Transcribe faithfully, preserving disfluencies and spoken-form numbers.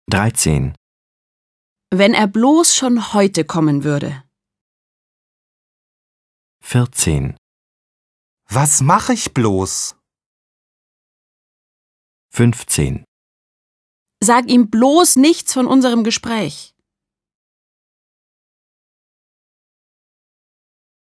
dreizehn. Wenn er bloß schon heute kommen würde. vierzehn. Was mache ich bloß? fünfzehn. Sag ihm bloß nichts von unserem Gespräch.